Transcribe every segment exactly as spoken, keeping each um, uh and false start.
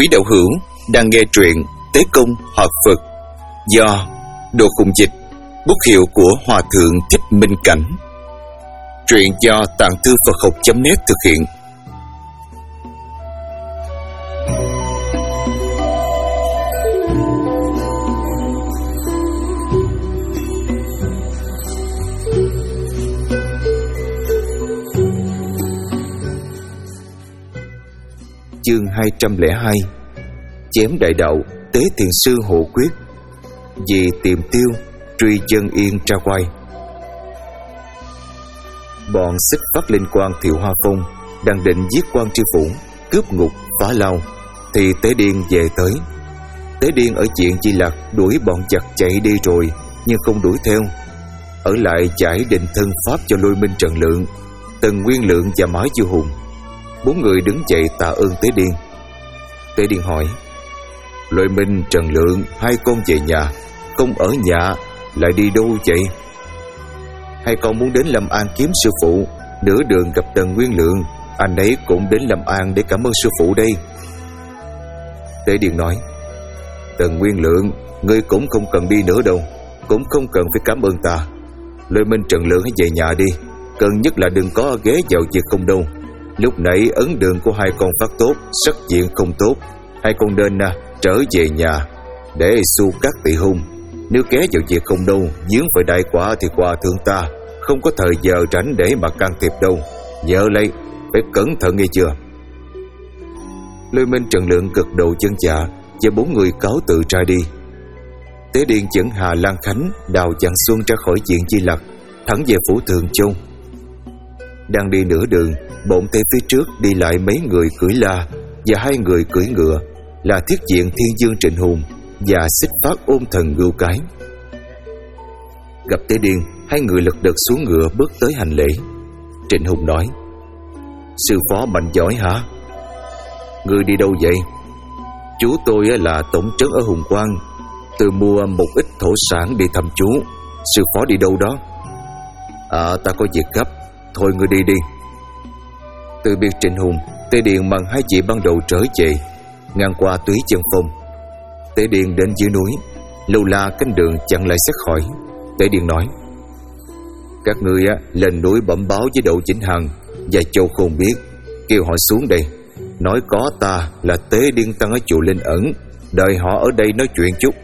Quý đạo hữu đang nghe truyện Tế Công Hợp Phật do Đồ Khùng Dịch, bút hiệu của Hòa Thượng Thích Minh Cảnh. Truyện do Tạng Thư Phật Học chấm net thực hiện. Chương hai trăm lẻ hai. Chém đại đạo, tế thiền sư hộ quyết. Vì tìm tiêu, truy dân yên tra quay. Bọn xích Bắc Linh Quang Thiệu Hoa Phong đang định giết Quan Tri Phủ, cướp ngục, phá lao, thì Tế Điên về tới. Tế Điên ở Diện Di Lặc đuổi bọn giặc chạy đi rồi, nhưng không đuổi theo, ở lại giải định thân pháp cho Lôi Minh, Trần Lượng, Tần Nguyên Lượng và Mã Du Hùng. Bốn người đứng dậy tạ ơn Tế Điên. Tế Điên hỏi: Lôi Minh, Trần Lượng, hai con về nhà, không ở nhà, lại đi đâu vậy? Hai con muốn đến Lâm An kiếm sư phụ, nửa đường gặp Tần Nguyên Lượng, anh ấy cũng đến Lâm An để cảm ơn sư phụ đây. Tế Điên nói: Tần Nguyên Lượng, ngươi cũng không cần đi nữa đâu, cũng không cần phải cảm ơn ta. Lôi Minh, Trần Lượng hãy về nhà đi, cần nhất là đừng có ghé vào việc không đâu. Lúc nãy ấn đường của hai con phát tốt, sắc diện không tốt, hai con nên à, trở về nhà để su cắt tỳ hung. Nếu ghé vào việc không đâu, dướng phải đại quả thì qua thương ta, không có thời giờ rảnh để mà can thiệp đâu. Nhớ lấy, phải cẩn thận nghe chưa? Lôi Minh, Trần Lượng gật đầu chân dạ, và bốn người cáo từ ra đi. Tế Điên dẫn Hà Lan Khánh, Đào Dạng Xuân ra khỏi Diện Di Lặc, thẳng về phủ Thường Châu. Đang đi nửa đường, bỗng thấy phía trước đi lại mấy người cưỡi la và hai người cưỡi ngựa, là Thiết Diện Thiên Dương Trịnh Hùng và Xích Phát Ôn Thần Ngưu Cái. Gặp Tế Điên, hai người lật đật xuống ngựa bước tới hành lễ. Trịnh Hùng nói: Sư phó mạnh giỏi hả? Ngươi đi đâu vậy? Chú tôi là tổng trấn ở Hùng Quang, tôi mua một ít thổ sản đi thăm chú. Sư phó đi đâu đó? À, ta có việc gấp, thôi ngươi đi đi. Từ biệt Trịnh Hùng, Tế Điên mang hai chị ban đầu trở về, ngang qua Túy Chân Phong. Tế Điên đến dưới núi, Lâu La canh đường chặn lại xét hỏi. Tế Điên nói: Các ngươi á, lên núi bẩm báo với Đậu Vĩnh Hằng và Châu Khôn biết, kêu họ xuống đây, nói có ta là Tế Điên Tăng ở chùa Linh Ẩn, đợi họ ở đây nói chuyện chút.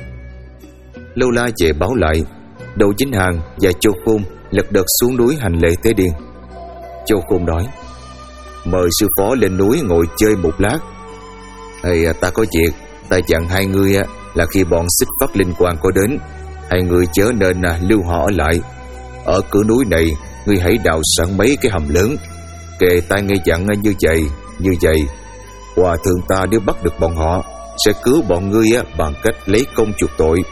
Lâu La về báo lại. Đậu Vĩnh Hằng và Châu Khôn lật đật xuống núi hành lễ Tế Điên. Châu Khôn nói: Mời sư phó lên núi ngồi chơi một lát. Ê, ta có việc, ta dặn hai ngươi là khi bọn xích Bắc Linh Quang có đến, hai người chớ nên lưu họ ở lại. Ở cửa núi này, ngươi hãy đào sẵn mấy cái hầm lớn, kề tai nghe dặn như vậy, như vậy. Hòa thượng ta nếu bắt được bọn họ, sẽ cứu bọn ngươi bằng cách lấy công chuộc tội.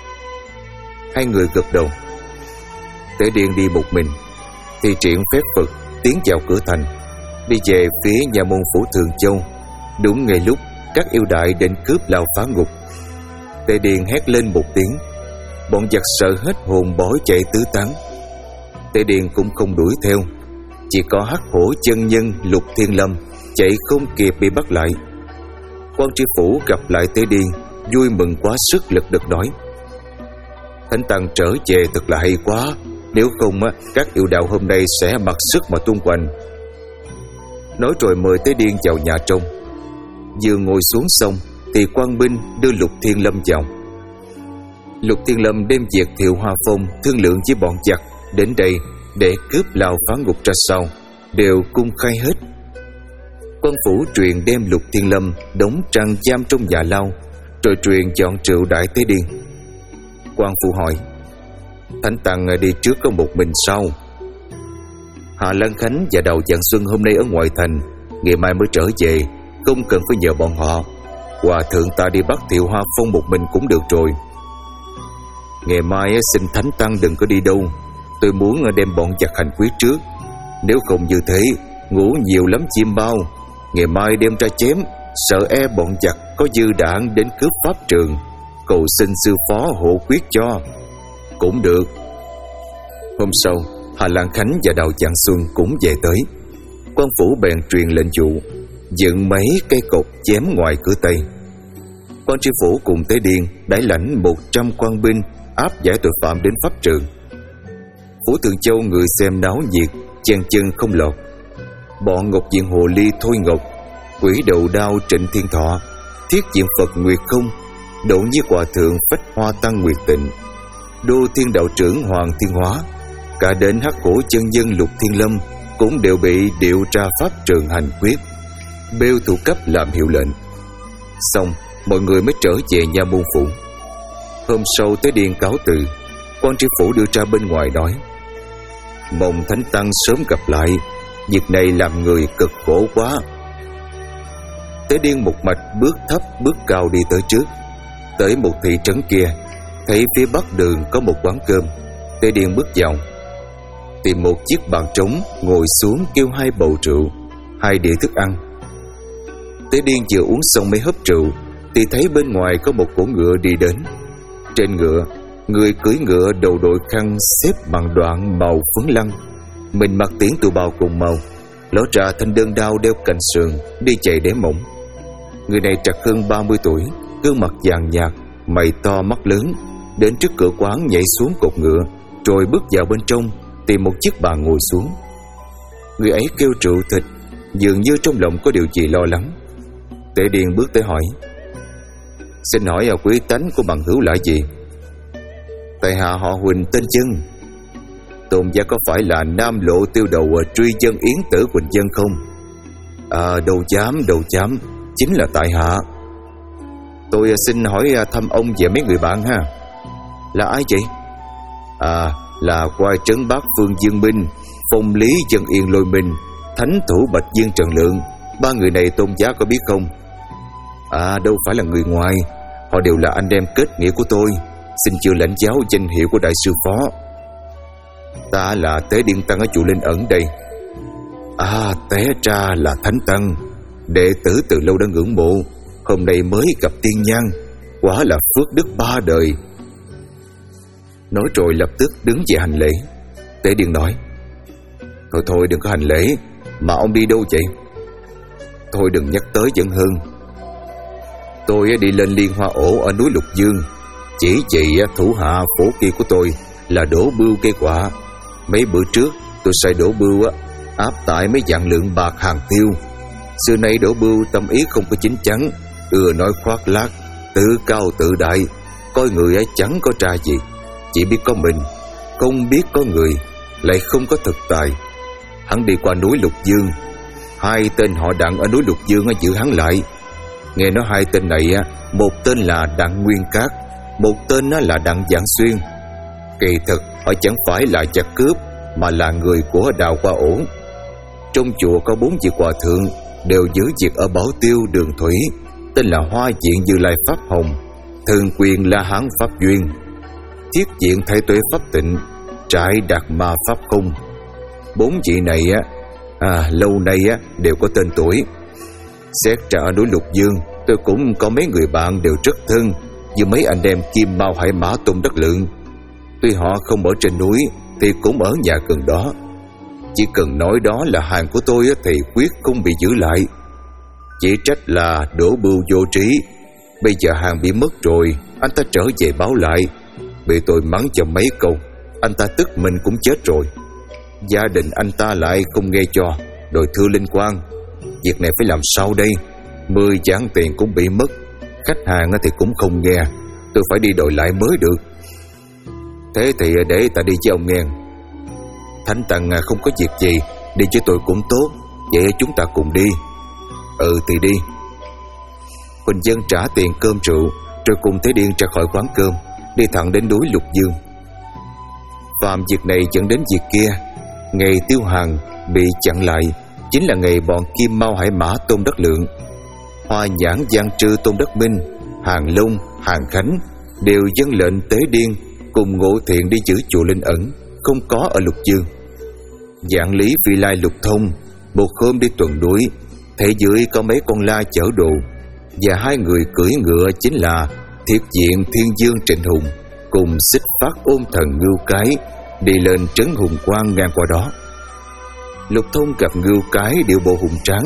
Hai người gật đầu. Tế Điên đi một mình, thì triển phép Phật tiến vào cửa thành, đi về phía nhà môn phủ Thường Châu. Đúng ngay lúc các yêu đại định cướp lao phá ngục, Tế Điên hét lên một tiếng, bọn giặc sợ hết hồn bỏ chạy tứ tán. Tế Điên cũng không đuổi theo, chỉ có Hắc Hổ chân nhân Lục Thiên Lâm chạy không kịp bị bắt lại. Quan Tri Phủ gặp lại Tế Điên, vui mừng quá sức, lật đật nói: Thánh Tăng trở về thật là hay quá, nếu không á, các yêu đạo hôm nay sẽ mặc sức mà tung hoành. Nói rồi mời Tế Điên vào nhà trong. Vừa ngồi xuống xong thì quan binh đưa Lục Thiên Lâm vào. Lục Thiên Lâm đem việc Thiệu Hoa Phong thương lượng với bọn giặc đến đây để cướp lao phá ngục ra sau, đều cung khai hết. Quan phủ truyền đem Lục Thiên Lâm đóng trăng giam trong nhà lao, rồi truyền chọn rượu đãi Tế Điên. Quan phủ hỏi: Thánh Tăng đi trước có một mình sao? Hạ Lan Khánh và Đào Dạng Xuân hôm nay ở ngoại thành, ngày mai mới trở về, không cần phải nhờ bọn họ. Hòa thượng ta đi bắt Thiệu Hoa Phong một mình cũng được rồi. Ngày mai xin Thánh Tăng đừng có đi đâu, tôi muốn đem bọn giặc hành quyết trước. Nếu không như thế, ngủ nhiều lắm chim bao, ngày mai đem ra chém, sợ e bọn giặc có dư đạn đến cướp pháp trường. Cầu xin sư phó hộ quyết cho. Cũng được. Hôm sau, Hà Lan Khánh và Đào Dạng Xuân cũng về tới. Quan phủ bèn truyền lệnh dụ, dựng mấy cây cột chém ngoài cửa Tây. Quan tri phủ cùng Tế Điên đãi lãnh một trăm quan binh áp giải tội phạm đến pháp trường. Phủ Tường Châu người xem náo nhiệt, chen chân không lọt. Bọn Ngọc Diện Hồ Ly Thôi Ngọc, Quỷ Đầu Đao Trịnh Thiên Thọ, Thiết Diện Phật Nguyệt Không, Độ Nhiếp Hòa Thượng Phách Hoa Tăng Nguyệt Tịnh, Đô Thiên Đạo Trưởng Hoàng Thiên Hóa, cả đến Hắc Hổ Chân Nhân Lục Thiên Lâm cũng đều bị điều tra pháp trường hành quyết, bêu thủ cấp làm hiệu lệnh. Xong, mọi người mới trở về nha môn phủ. Hôm sau Tế Điên cáo từ. Quan tri phủ đưa ra bên ngoài nói: mong Thánh Tăng sớm gặp lại, việc này làm người cực khổ quá. Tế Điên một mạch bước thấp bước cao đi tới trước. Tới một thị trấn kia, thấy phía bắc đường có một quán cơm. Tế Điên bước vào, tìm một chiếc bàn trống, ngồi xuống kêu hai bầu rượu, hai đĩa thức ăn. Tế Điên vừa uống xong mấy hớp rượu thì thấy bên ngoài có một cỗ ngựa đi đến. Trên ngựa, người cưỡi ngựa đầu đội khăn xếp bằng đoạn màu phấn lăng, mình mặc tiễn tù bào cùng màu, ló ra thanh đơn đao đeo cạnh sườn, đi chạy đế mỏng. Người này trạc hơn ba mươi tuổi, gương mặt vàng nhạt, mày to mắt lớn, đến trước cửa quán nhảy xuống cột ngựa, rồi bước vào bên trong tìm một chiếc bàn ngồi xuống. Người ấy kêu rượu thịt, dường như trong lòng có điều gì lo lắng. Tế Điên bước tới hỏi: xin hỏi à, quý tánh của bằng hữu là gì? Tại hạ họ Huỳnh tên Chân. Tôn giá có phải là Nam Lộ tiêu đầu truy chân yến tử Huỳnh Dân không? À, đâu dám, đâu dám, chính là tại hạ. Tôi xin hỏi thăm ông về mấy người bạn ha. Là ai vậy? À, là Quai Trấn Bác Phương Dương Minh, Phong Lý Chân Yên Lôi Minh, Thánh Thủ Bạch Dương Trần Lượng. Ba người này tôn giá có biết không? À, đâu phải là người ngoài, họ đều là anh em kết nghĩa của tôi, xin chịu lãnh giáo danh hiệu của đại sư phó. Ta là Tế Điên Tăng ở chùa Linh Ẩn đây. À, té ra là Thánh Tăng, đệ tử từ lâu đã ngưỡng mộ, hôm nay mới gặp tiên nhân, quả là phước đức ba đời. Nói rồi lập tức đứng dậy hành lễ. Tế Điên nói: thôi thôi đừng có hành lễ, mà ông đi đâu vậy? Thôi đừng nhắc tới vẫn hơn. Tôi đi lên Liên Hoa Ổ ở núi Lục Dương, chỉ vì thủ hạ phổ kia của tôi là Đỗ Bưu cây quả. Mấy bữa trước tôi sai Đỗ Bưu áp tải mấy vạn lượng bạc hàng tiêu. Xưa nay Đỗ Bưu tâm ý không có chính chắn, ưa nói khoác lác, tự cao tự đại, coi người ấy chẳng có tra gì, chỉ biết có mình, không biết có người, lại không có thực tài. Hắn đi qua núi Lục Dương, hai tên họ Đặng ở núi Lục Dương giữ hắn lại. Nghe nói hai tên này, một tên là Đặng Nguyên Cát, một tên là Đặng Vạn Xuyên. Kỳ thực họ chẳng phải là giặc cướp, mà là người của Đào Hoa Ổ. Trong chùa có bốn vị hòa thượng đều giữ việc ở Bảo Tiêu Đường Thủy, tên là Hoa Diện Như Lai Pháp Hồng, Thường Quyền La Hán Pháp Duyên, Thiết Diện Thái Tuế Pháp Tịnh, Trại Đạt Ma Pháp Không. Bốn vị này á à, lâu nay á đều có tên tuổi. Xét ra ở núi Lục Dương, tôi cũng có mấy người bạn đều rất thân, như mấy anh em Kim Mao Hải Mã Tôn Đắc Lượng. Tuy họ không ở trên núi thì cũng ở nhà gần đó. Chỉ cần nói đó là hàng của tôi thì quyết không bị giữ lại. Chỉ trách là Đỗ Bưu vô trí, bây giờ hàng bị mất rồi, anh ta trở về báo lại, bị tôi mắng cho mấy câu, anh ta tức mình cũng chết rồi. Gia đình anh ta lại không nghe cho, rồi thưa Linh Quang, việc này phải làm sao đây? Mười vạn tiền cũng bị mất, khách hàng thì cũng không nghe, tôi phải đi đòi lại mới được. Thế thì để ta đi với ông nghe. Thánh Tăng không có việc gì, đi với tôi cũng tốt, vậy chúng ta cùng đi. Ừ thì đi. Huỳnh Dân trả tiền cơm rượu, rồi cùng Tế Điên ra khỏi quán cơm, đi thẳng đến núi Lục Dương. Phạm việc này dẫn đến việc kia. Ngày Tiêu Hàn bị chặn lại chính là ngày bọn Kim Mao Hải Mã Tôn Đắc Lượng, Hoa Nhãn Giang Trư Tôn Đắc Minh, Hàng Long, Hàng Khánh đều dâng lệnh Tế Điên cùng Ngộ Thiện đi giữ chùa Linh Ẩn, không có ở Lục Dương. Dạng Lý Phi Lai Lục Thông một hôm đi tuần núi, thấy dưới có mấy con la chở đồ, và hai người cưỡi ngựa chính là Thiết Diện Thiên Dương Trịnh Hùng cùng Xích Phát Ôn Thần Ngưu Cái đi lên trấn Hùng Quang ngang qua đó. Lục Thông gặp Ngưu Cái điệu bộ hùng tráng,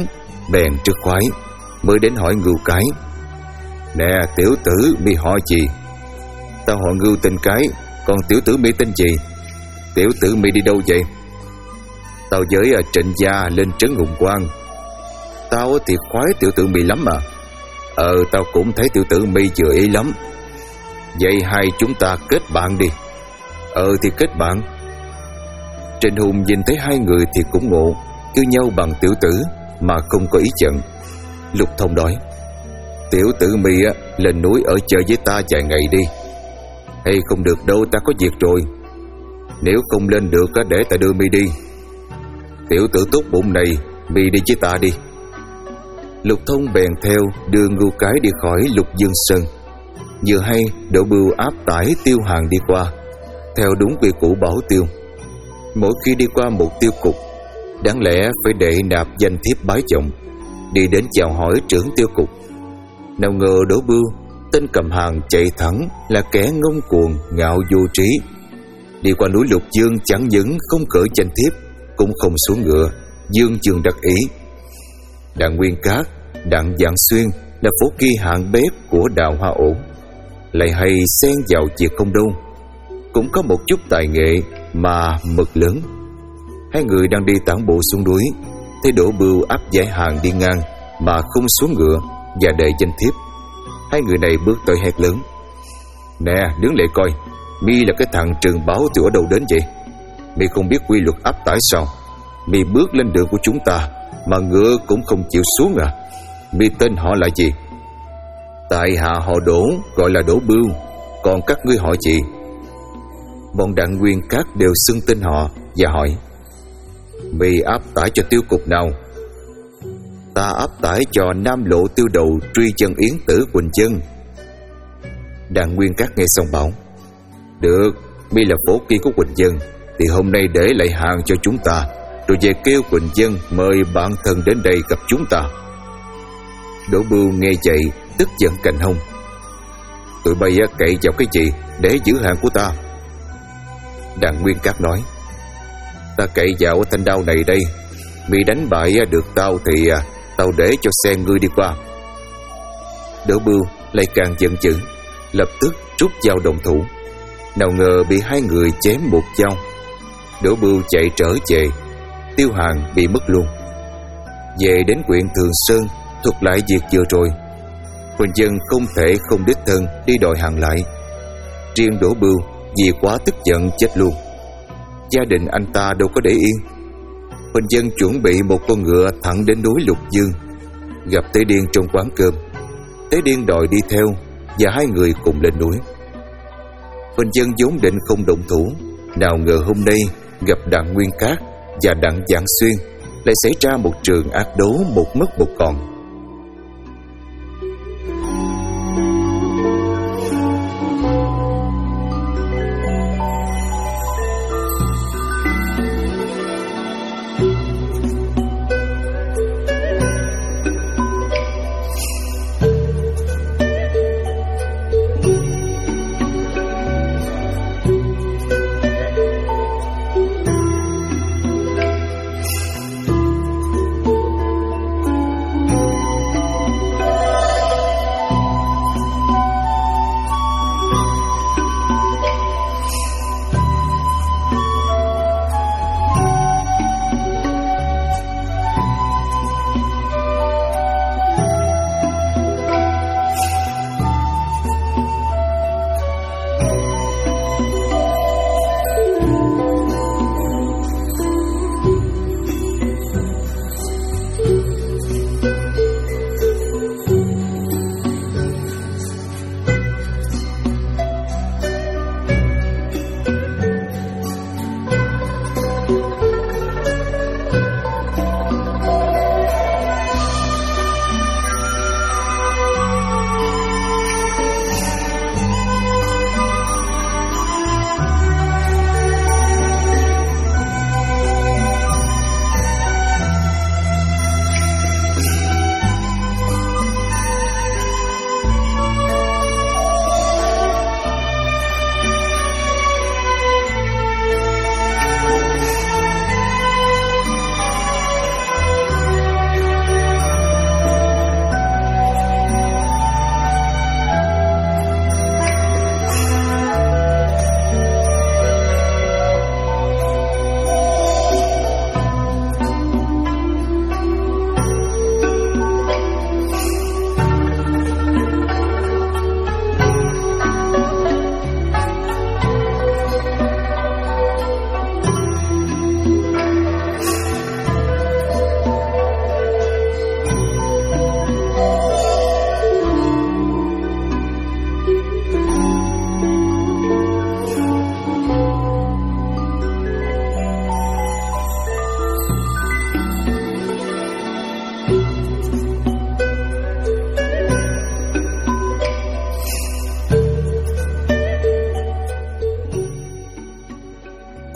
bèn trước khoái, mới đến hỏi Ngưu Cái: Nè tiểu tử, mi họ gì? Tao họ Ngưu tên Cái, còn tiểu tử mi tên gì? Tiểu tử mi đi đâu vậy? Tao với Trịnh gia lên trấn Hùng Quang. Tao thì khoái tiểu tử mi lắm mà. Ờ tao cũng thấy tiểu tử mi vừa ý lắm. Vậy hai chúng ta kết bạn đi. Ờ thì kết bạn. Trịnh Hùng nhìn thấy hai người thì cũng ngộ, kêu nhau bằng tiểu tử mà không có ý giận. Lục Thông nói: Tiểu tử mi lên núi ở chơi với ta vài ngày đi. Hay không được đâu, ta có việc rồi. Nếu không lên được để ta đưa mi đi. Tiểu tử tốt bụng này, mi đi với ta đi. Lục Thông bèn theo đưa Ngưu Cái đi khỏi Lục Dương Sơn. Vừa hay Đỗ Bưu áp tải Tiêu Hàng đi qua, theo đúng quy củ bảo tiêu. Mỗi khi đi qua một tiêu cục, đáng lẽ phải để nạp danh thiếp bái trọng, đi đến chào hỏi trưởng tiêu cục. Nào ngờ Đỗ Bưu, tên cầm hàng chạy thẳng, là kẻ ngông cuồng ngạo vô trí. Đi qua núi Lục Dương chẳng những không cởi danh thiếp, cũng không xuống ngựa, dương dương đắc ý. Đặng Nguyên Cát, Đặng Vạn Xuyên là phổ kỳ hạng bếp của Đào Hoa Ổn, lại hay xen vào việc không đâu, cũng có một chút tài nghệ mà mực lớn. Hai người đang đi tản bộ xuống núi, thấy Đỗ Bưu áp giải hàng đi ngang mà không xuống ngựa và đề danh thiếp. Hai người này bước tới hét lớn: Nè đứng lại coi, mi là cái thằng Trường Báo từ ở đâu đến vậy? Mi không biết quy luật áp tải sao? Mi bước lên đường của chúng ta mà ngựa cũng không chịu xuống à? Mi tên họ là gì? Tại hạ họ Đỗ, gọi là Đỗ Bưu. Còn các ngươi họ gì? Bọn Đặng Nguyên Cát đều xưng tên họ và hỏi: Mi áp tải cho tiêu cục nào? Ta áp tải cho Nam Lộ tiêu đầu truy chân yến tử Quỳnh Chân. Đặng Nguyên Cát nghe xong bảo: Được, mi là phổ kỳ của Quỳnh Dân thì hôm nay để lại hàng cho chúng ta, rồi về kêu Quỳnh Dân mời bạn thân đến đây gặp chúng ta. Đỗ Bưu nghe vậy tức giận cạnh hông: Tụi bay cậy vào cái gì để giữ hàng của ta? Đặng Nguyên Cát nói: Ta cậy vào thanh đao này đây. Mi đánh bại được tao thì tao để cho xe ngươi đi qua. Đỗ Bưu lại càng giận dữ, lập tức rút dao đồng thủ. Nào ngờ bị hai người chém một dao. Đỗ Bưu chạy trở về, Tiêu Hàng bị mất luôn. Về đến huyện Thường Sơn, thuật lại việc vừa rồi. Quỳnh Dân không thể không đích thân đi đòi hàng lại. Riêng Đỗ Bưu vì quá tức giận chết luôn. Gia đình anh ta đâu có để yên. Quỳnh Dân chuẩn bị một con ngựa thẳng đến núi Lục Dương, gặp Tế Điên trong quán cơm. Tế Điên đòi đi theo và hai người cùng lên núi. Quỳnh Dân vốn định không động thủ, nào ngờ hôm nay gặp Đặng Nguyên Cát và Đặng Vạn Xuyên, lại xảy ra một trường ác đấu một mất một còn.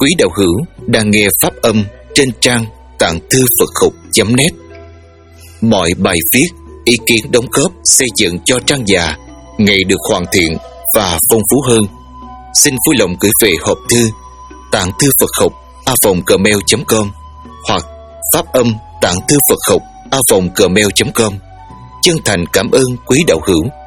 quý đạo hữu đang nghe pháp âm trên trang tạng thư Phật học chấm net. Mọi bài viết, ý kiến đóng góp xây dựng cho trang già ngày được hoàn thiện và phong phú hơn. Xin vui lòng gửi về hộp thư tạng thư Phật học a vòng gmail chấm com hoặc pháp âm tạng thư Phật học a vòng gmail chấm com. Chân thành cảm ơn quý đạo hữu.